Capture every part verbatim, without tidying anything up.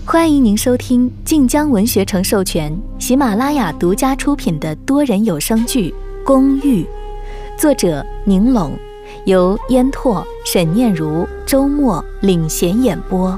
欢迎您收听晋江文学城授权、喜马拉雅独家出品的多人有声剧《公寓》，作者宁龙，由烟拓、沈念如、周末领衔演播。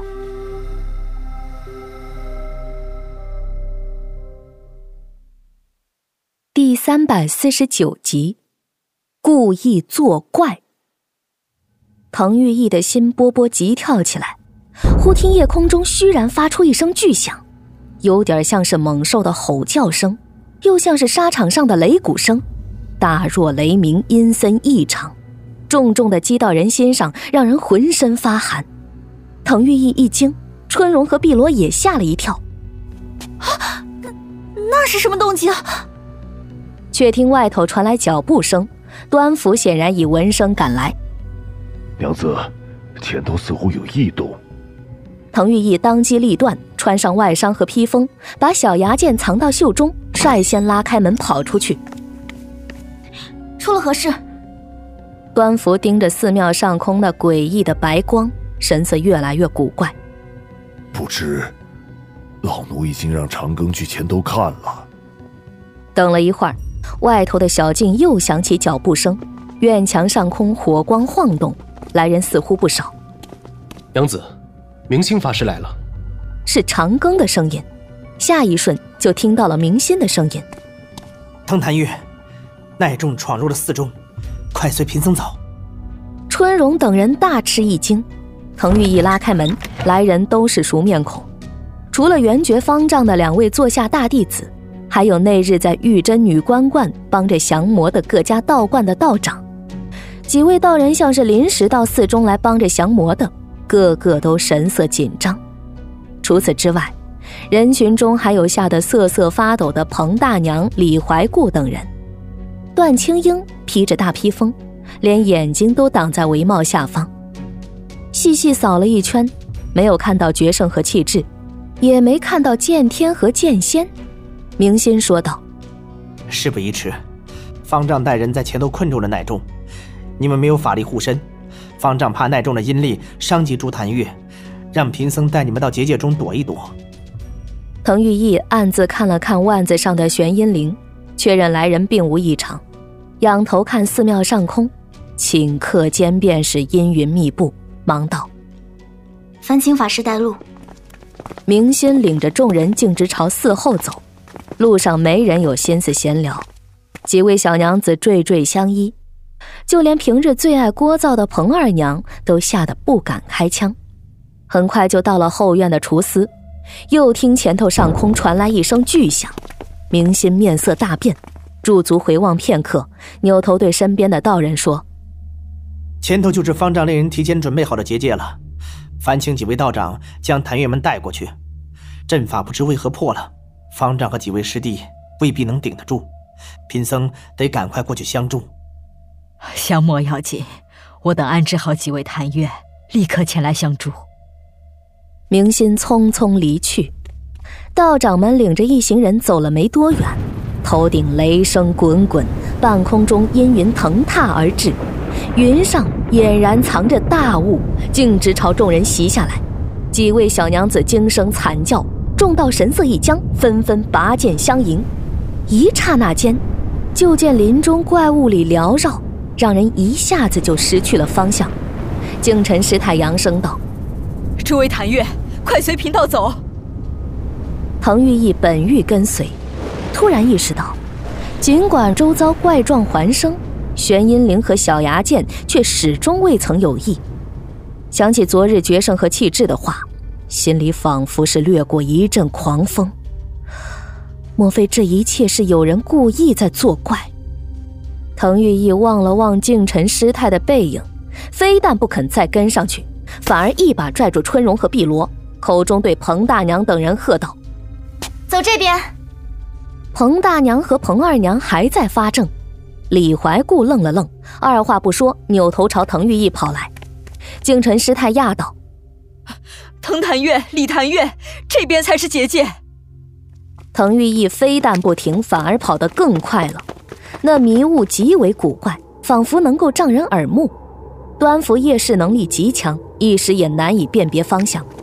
第三百四十九集，故意作怪。滕玉义的心波波急跳起来，忽听夜空中虚然发出一声巨响，有点像是猛兽的吼叫声，又像是沙场上的擂鼓声，大若雷鸣，阴森异常，重重的击到人心上，让人浑身发寒。滕玉义一惊，春荣和碧罗也吓了一跳。 啊，那那是什么动静啊？ 却听外头传来脚步声，端福显然已闻声赶来。 娘子，前头似乎有异动。 滕玉义当机立断，穿上外裳和披风，把小牙剑藏到袖中，率先拉开门跑出去。 出了何事？ 端福盯着寺庙上空那诡异的白光，神色越来越古怪。 不知，老奴已经让长庚去前头看了。 等了一会儿，外头的小径又响起脚步声，院墙上空火光晃动，来人似乎不少。 娘子，明星法师来了。 是长庚的声音，下一瞬就听到了明心的声音。 滕谭月，奈众闯入了寺中，快随贫僧走。 春荣等人大吃一惊，滕玉义拉开门，来人都是熟面孔，除了圆觉方丈的两位座下大弟子，还有那日在玉真女官观帮着降魔的各家道观的道长。几位道人像是临时到寺中来帮着降魔的，个个都神色紧张。除此之外，人群中还有吓得瑟瑟发抖的彭大娘、李怀固等人。段青英披着大披风，连眼睛都挡在帷帽下方。细细扫了一圈，没有看到决胜和气质，也没看到剑天和剑仙。明心说道： 事不宜迟，方丈带人在前头困住了奈众，你们没有法力护身，方丈怕奈众的阴力伤及朱谭月，让贫僧带你们到结界中躲一躲。 滕玉义暗自看了看腕子上的玄阴铃，确认来人并无异常，仰头看寺庙上空，顷刻间便是阴云密布，忙道： 烦请法师带路。 明心领着众人径直朝寺后走，路上没人有心思闲聊，几位小娘子惴惴相依，就连平日最爱聒噪的彭二娘都吓得不敢开枪。很快就到了后院的厨司，又听前头上空传来一声巨响，明心面色大变，驻足回望片刻，扭头对身边的道人说： 前头就是方丈令人提前准备好的结界了，烦请几位道长将谭月们带过去。阵法不知为何破了，方丈和几位师弟未必能顶得住，贫僧得赶快过去相助。 降魔要紧，我等安置好几位谭月，立刻前来相助。 明心匆匆离去，道长们领着一行人走了没多远，头顶雷声滚滚，半空中阴云腾踏而至，云上俨然藏着大雾，径直朝众人袭下来。几位小娘子惊声惨叫，众道神色一僵，纷纷拔剑相迎。一刹那间，就见林中怪物里缭绕，让人一下子就失去了方向。净尘师太扬声道： 诸位谭月，快随贫道走。 滕玉义本欲跟随，突然意识到，尽管周遭怪状环生，玄阴铃和小牙剑却始终未曾有异。想起昨日决胜和气质的话，心里仿佛是掠过一阵狂风。莫非这一切是有人故意在作怪？滕玉义望了望净尘师太的背影，非但不肯再跟上去，反而一把拽住春荣和碧罗，口中对彭大娘等人喝道： 走这边。 彭大娘和彭二娘还在发怔，李怀固愣了愣，二话不说扭头朝滕玉义跑来。净尘师太讶道： 滕谭月、李谭月，这边才是结界。 滕玉义非但不停，反而跑得更快了。那迷雾极为古怪，仿佛能够障人耳目。端福夜视能力极强，一时也难以辨别方向。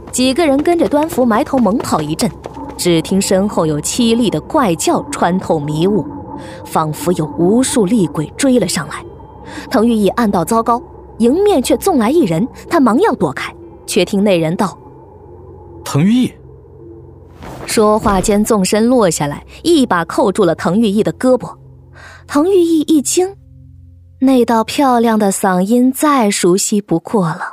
几个人跟着端福埋头猛跑一阵，只听身后有凄厉的怪叫穿透迷雾，仿佛有无数厉鬼追了上来。滕玉义暗道糟糕，迎面却纵来一人，他忙要躲开，却听那人道： 滕玉义。 说话间纵身落下来，一把扣住了滕玉义的胳膊。滕玉义一惊，那道漂亮的嗓音再熟悉不过了。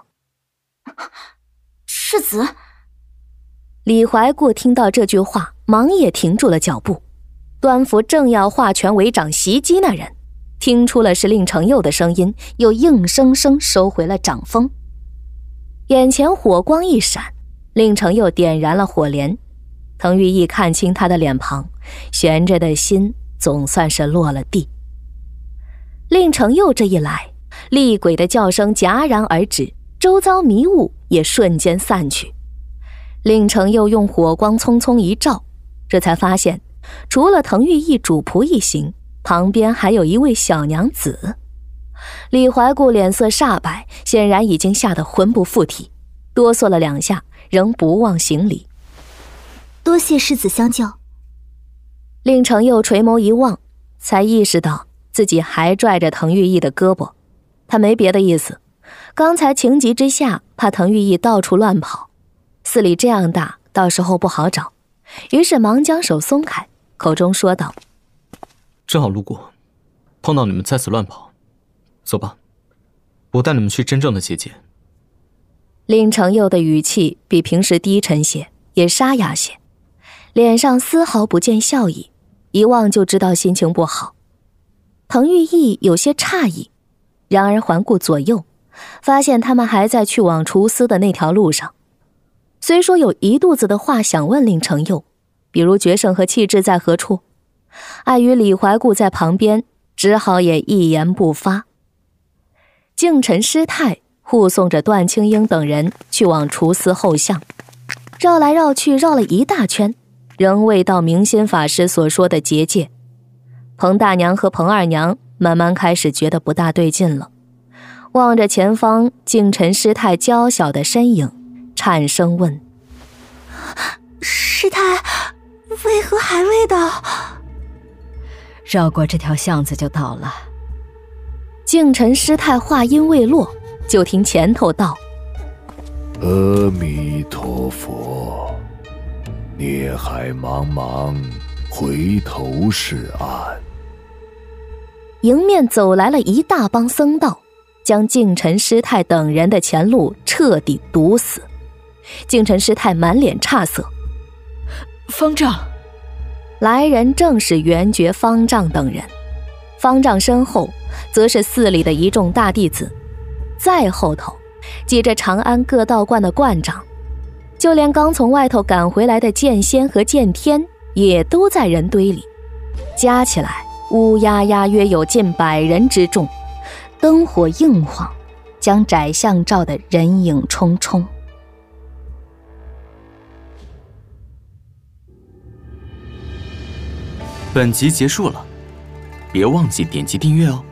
世子。 李怀顾听到这句话，忙也停住了脚步。端福正要化拳为掌袭击那人，听出了是令程佑的声音，又硬生生收回了掌风。眼前火光一闪，令程佑点燃了火镰。滕玉义看清他的脸庞，悬着的心总算是落了地。令程佑这一来，厉鬼的叫声戛然而止，周遭迷雾也瞬间散去。令程佑用火光匆匆一照，这才发现除了滕玉义主仆一行，旁边还有一位小娘子。李怀顾脸色煞白，显然已经吓得魂不附体，哆嗦了两下，仍不忘行礼。 多谢世子相救。 令程佑垂眸一望，才意识到自己还拽着滕玉义的胳膊。他没别的意思，刚才情急之下怕滕玉义到处乱跑，寺里这样大，到时候不好找，于是忙将手松开，口中说道： 正好路过，碰到你们在此乱跑，走吧，我带你们去真正的结界。 令程佑的语气比平时低沉些，也沙哑些，脸上丝毫不见笑意，一望就知道心情不好。滕玉义有些诧异，然而环顾左右，发现他们还在去往厨司的那条路上。虽说有一肚子的话想问令程佑，比如决胜和气质在何处，碍于李怀顾在旁边，只好也一言不发。敬臣师太护送着段青英等人去往厨司后巷，绕来绕去绕了一大圈，仍未到明心法师所说的结界。彭大娘和彭二娘慢慢开始觉得不大对劲了，望着前方敬臣师太娇小的身影，颤声问： 师太为何还未到？ 绕过这条巷子就到了。 敬臣师太话音未落，就听前头道： 阿弥陀佛，孽海茫茫，回头是岸。 迎面走来了一大帮僧道，将敬臣师太等人的前路彻底堵死。敬臣师太满脸诧色。 方丈。 来人正是元觉方丈等人，方丈身后则是寺里的一众大弟子，再后头挤着长安各道观的观长，就连刚从外头赶回来的剑仙和剑天也都在人堆里，加起来乌压压约有近百人之众，灯火映晃，将窄巷照得人影冲冲。 本集结束了，别忘记点击订阅哦。